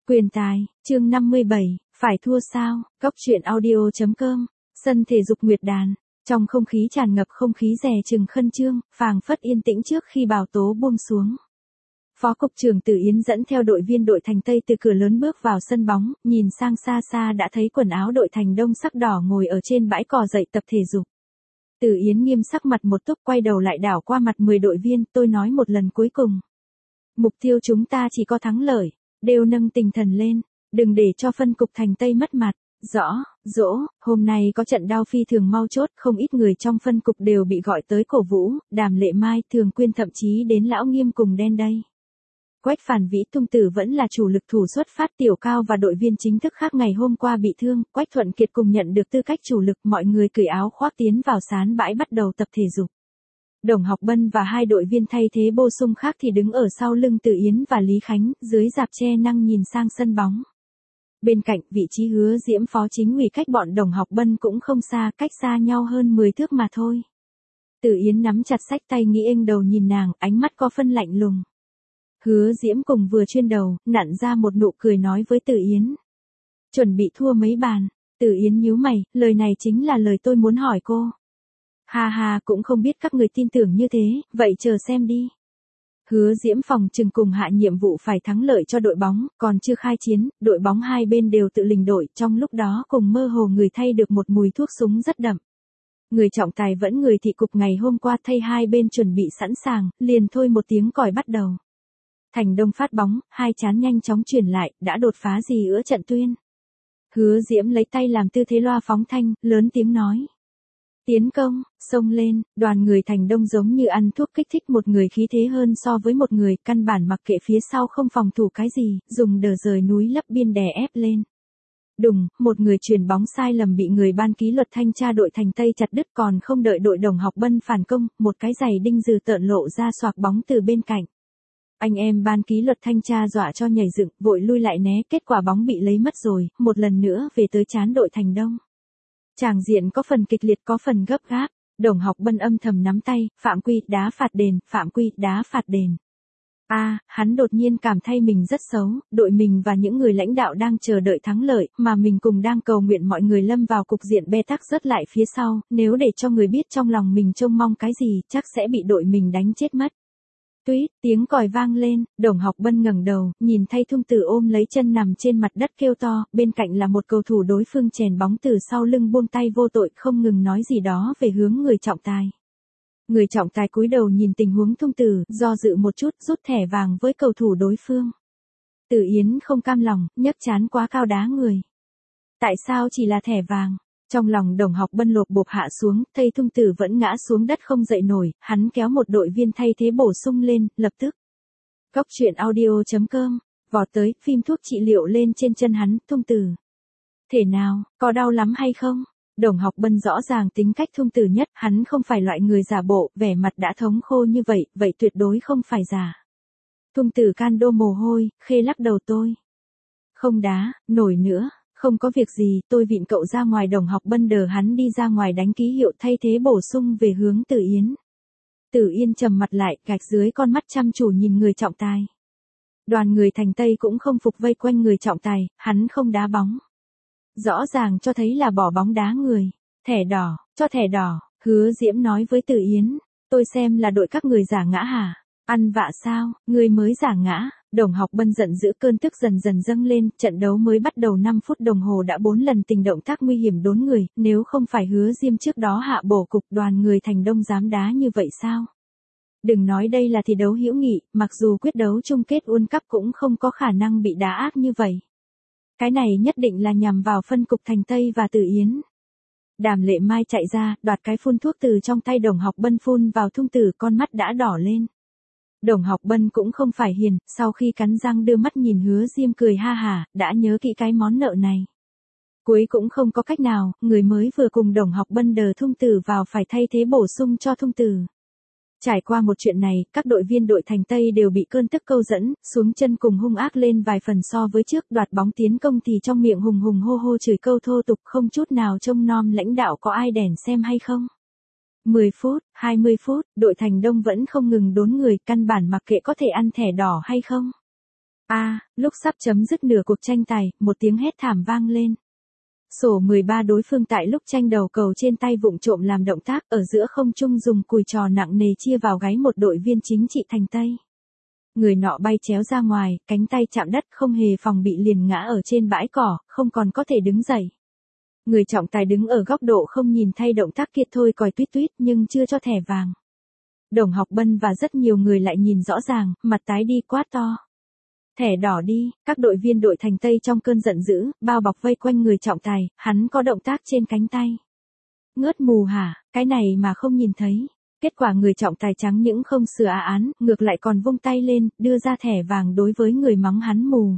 Quyền tài, chương 57, phải thua sao, góc truyện audio.com, sân thể dục Nguyệt Đàn, trong không khí tràn ngập không khí dè chừng khẩn trương, phảng phất yên tĩnh trước khi bão tố buông xuống. Phó cục trưởng Tử Yến dẫn theo đội viên đội Thành Tây từ cửa lớn bước vào sân bóng, nhìn sang xa xa đã thấy quần áo đội Thành Đông sắc đỏ ngồi ở trên bãi cỏ dậy tập thể dục. Tử Yến nghiêm sắc mặt một túc quay đầu lại đảo qua mặt 10 đội viên, tôi nói một lần cuối cùng. Mục tiêu chúng ta chỉ có thắng lợi, đều nâng tinh thần lên, đừng để cho phân cục Thành Tây mất mặt. Dỗ, hôm nay có trận đao phi thường mau chốt, không ít người trong phân cục đều bị gọi tới cổ vũ, Đàm Lệ Mai, Thường Quyên thậm chí đến Lão Nghiêm cùng đen đây. Quách Phản Vĩ Tung Tử vẫn là chủ lực thủ xuất phát, Tiểu Cao và đội viên chính thức khác ngày hôm qua bị thương, Quách Thuận Kiệt cùng nhận được tư cách chủ lực, mọi người cởi áo khoác tiến vào sán bãi bắt đầu tập thể dục. Đồng Học Bân và hai đội viên thay thế bổ sung khác thì đứng ở sau lưng Tử Yến và Lý Khánh, dưới rạp che năng nhìn sang sân bóng. Bên cạnh, vị trí Hứa Diễm phó chính ủy cách bọn Đồng Học Bân cũng không xa, cách xa nhau hơn 10 thước mà thôi. Tử Yến nắm chặt sách tay nghĩ ênh đầu nhìn nàng, ánh mắt có phân lạnh lùng. Hứa Diễm cùng vừa chuyên đầu, nặn ra một nụ cười nói với Tử Yến. Chuẩn bị thua mấy bàn. Tử Yến nhíu mày, lời này chính là lời tôi muốn hỏi cô. Ha, cũng không biết các người tin tưởng như thế, vậy chờ xem đi. Hứa Diễm phòng trừng cùng hạ nhiệm vụ phải thắng lợi cho đội bóng, còn chưa khai chiến, đội bóng hai bên đều tự lình đội, trong lúc đó cùng mơ hồ người thay được một mùi thuốc súng rất đậm. Người trọng tài vẫn người thị cục ngày hôm qua thay hai bên chuẩn bị sẵn sàng, liền thôi một tiếng còi bắt đầu. Thành Đông phát bóng, hai chán nhanh chóng chuyển lại, đã đột phá gì ữa trận tuyên. Hứa Diễm lấy tay làm tư thế loa phóng thanh, lớn tiếng nói. Tiến công, xông lên, đoàn người Thành Đông giống như ăn thuốc kích thích, một người khí thế hơn so với một người, căn bản mặc kệ phía sau không phòng thủ cái gì, dùng đờ rời núi lấp biên đè ép lên. Đùng, một người chuyền bóng sai lầm bị người ban kỷ luật thanh tra đội Thành Tây chặt đứt, còn không đợi đội Đồng Học Bân phản công, một cái giày đinh dừ tợn lộ ra xoạc bóng từ bên cạnh. Anh em ban kỷ luật thanh tra dọa cho nhảy dựng, vội lui lại né, kết quả bóng bị lấy mất rồi, một lần nữa về tới trán đội Thành Đông. Tràng diện có phần kịch liệt có phần gấp gáp, Đồng Học Bân âm thầm nắm tay, phạm quy, đá phạt đền, phạm quy, đá phạt đền. Hắn đột nhiên cảm thấy mình rất xấu, đội mình và những người lãnh đạo đang chờ đợi thắng lợi, mà mình cùng đang cầu nguyện mọi người lâm vào cục diện bế tắc rớt lại phía sau, nếu để cho người biết trong lòng mình trông mong cái gì, chắc sẽ bị đội mình đánh chết mất. Tuýt, tiếng còi vang lên, Đồng Học Bân ngẩng đầu, nhìn thấy Thung Tử ôm lấy chân nằm trên mặt đất kêu to, bên cạnh là một cầu thủ đối phương chèn bóng từ sau lưng buông tay vô tội không ngừng nói gì đó về hướng người trọng tài. Người trọng tài cúi đầu nhìn tình huống Thung Tử, do dự một chút, rút thẻ vàng với cầu thủ đối phương. Tử Yến không cam lòng, nhấc chán quá cao đá người. Tại sao chỉ là thẻ vàng? Trong lòng Đồng Học Bân lột bộp hạ xuống, thấy Thung Tử vẫn ngã xuống đất không dậy nổi, hắn kéo một đội viên thay thế bổ sung lên, lập tức. Góc truyện audio.com, vọt tới, phim thuốc trị liệu lên trên chân hắn, Thung Tử. Thể nào, có đau lắm hay không? Đồng Học Bân rõ ràng tính cách Thung Tử nhất, hắn không phải loại người giả bộ, vẻ mặt đã thống khô như vậy, vậy tuyệt đối không phải giả. Thung Tử can đô mồ hôi, khê lắc đầu tôi. Không đá, nổi nữa. Không có việc gì, tôi vịn cậu ra ngoài. Đồng Học Bân đờ hắn đi ra ngoài đánh ký hiệu thay thế bổ sung về hướng Tử Yến. Tử Yên trầm mặt lại, gạch dưới con mắt chăm chủ nhìn người trọng tài. Đoàn người Thành Tây cũng không phục vây quanh người trọng tài, hắn không đá bóng. Rõ ràng cho thấy là bỏ bóng đá người. Thẻ đỏ, cho thẻ đỏ, Hứa Diễm nói với Tử Yến. Tôi xem là đội các người giả ngã hả? Ăn vạ sao, người mới giả ngã. Đồng Học Bân giận dữ, cơn tức dần dần dâng lên, trận đấu mới bắt đầu 5 phút đồng hồ đã 4 lần tình động tác nguy hiểm đốn người, nếu không phải Hứa Diêm trước đó hạ bổ cục, đoàn người Thành Đông dám đá như vậy sao? Đừng nói đây là thi đấu hữu nghị, mặc dù quyết đấu chung kết World Cup cũng không có khả năng bị đá ác như vậy. Cái này nhất định là nhằm vào phân cục Thành Tây và Tử Yến. Đàm Lệ Mai chạy ra, đoạt cái phun thuốc từ trong tay Đồng Học Bân phun vào Thung Tử, con mắt đã đỏ lên. Đồng Học Bân cũng không phải hiền, sau khi cắn răng đưa mắt nhìn Hứa Diêm cười ha hả, đã nhớ kỹ cái món nợ này. Cuối cũng không có cách nào, người mới vừa cùng Đồng Học Bân đờ Thung Tử vào phải thay thế bổ sung cho Thung Tử. Trải qua một chuyện này, các đội viên đội Thành Tây đều bị cơn tức câu dẫn, xuống chân cùng hung ác lên vài phần so với trước, đoạt bóng tiến công thì trong miệng hùng hùng hô hô chửi câu thô tục, không chút nào trông nom lãnh đạo có ai đèn xem hay không. 10 phút, 20 phút, đội Thành Đông vẫn không ngừng đốn người, căn bản mặc kệ có thể ăn thẻ đỏ hay không. Lúc sắp chấm dứt nửa cuộc tranh tài, một tiếng hét thảm vang lên. Sổ 13 đối phương tại lúc tranh đầu cầu trên tay vụng trộm làm động tác ở giữa không trung dùng cùi trò nặng nề chia vào gáy một đội viên chính trị Thành Tây. Người nọ bay chéo ra ngoài, cánh tay chạm đất không hề phòng bị liền ngã ở trên bãi cỏ, không còn có thể đứng dậy. Người trọng tài đứng ở góc độ không nhìn thay động tác kia thôi còi tuýt tuýt nhưng chưa cho thẻ vàng. Đồng Học Bân và rất nhiều người lại nhìn rõ ràng, mặt tái đi quát to. Thẻ đỏ đi, các đội viên đội Thành Tây trong cơn giận dữ, bao bọc vây quanh người trọng tài, hắn có động tác trên cánh tay. Ngớt mù hả, cái này mà không nhìn thấy. Kết quả người trọng tài trắng những không sửa án, ngược lại còn vung tay lên, đưa ra thẻ vàng đối với người mắng hắn mù.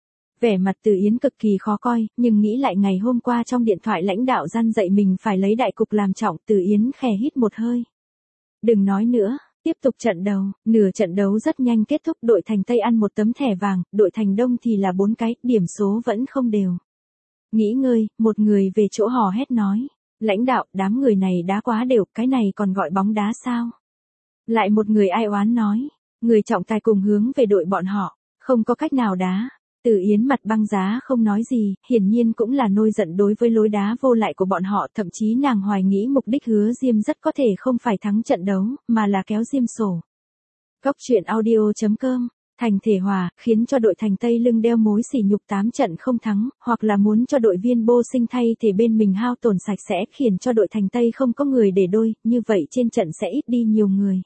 Vẻ mặt Từ Yến cực kỳ khó coi, nhưng nghĩ lại ngày hôm qua trong điện thoại lãnh đạo gian dạy mình phải lấy đại cục làm trọng, Từ Yến khè hít một hơi. Đừng nói nữa, tiếp tục trận đấu, nửa trận đấu rất nhanh kết thúc, đội Thành Tây ăn một tấm thẻ vàng, đội Thành Đông thì là 4 cái, điểm số vẫn không đều. Nghỉ ngơi, một người về chỗ hò hét nói. Lãnh đạo, đám người này đá quá đều, cái này còn gọi bóng đá sao? Lại một người ai oán nói. Người trọng tài cùng hướng về đội bọn họ, không có cách nào đá. Từ Yến mặt băng giá không nói gì, hiển nhiên cũng là nổi giận đối với lối đá vô lại của bọn họ, thậm chí nàng hoài nghĩ mục đích Hứa Diêm rất có thể không phải thắng trận đấu, mà là kéo Diêm sổ. Góc truyện audio.com, Thành thể hòa, khiến cho đội Thành Tây lưng đeo mối sỉ nhục 8 trận không thắng, hoặc là muốn cho đội viên Bô Sinh thay thể bên mình hao tổn sạch sẽ, khiến cho đội Thành Tây không có người để đôi, như vậy trên trận sẽ ít đi nhiều người.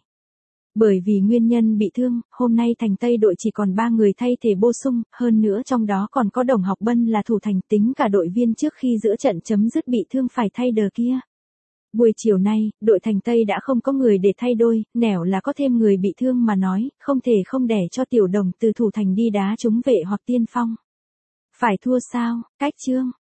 Bởi vì nguyên nhân bị thương, hôm nay Thành Tây đội chỉ còn 3 người thay thể bổ sung, hơn nữa trong đó còn có Đồng Học Bân là thủ thành, tính cả đội viên trước khi giữa trận chấm dứt bị thương phải thay đờ kia. Buổi chiều nay, đội Thành Tây đã không có người để thay đôi, nẻo là có thêm người bị thương mà nói, không thể không để cho Tiểu Đồng từ thủ thành đi đá trúng vệ hoặc tiên phong. Phải thua sao, cách chương.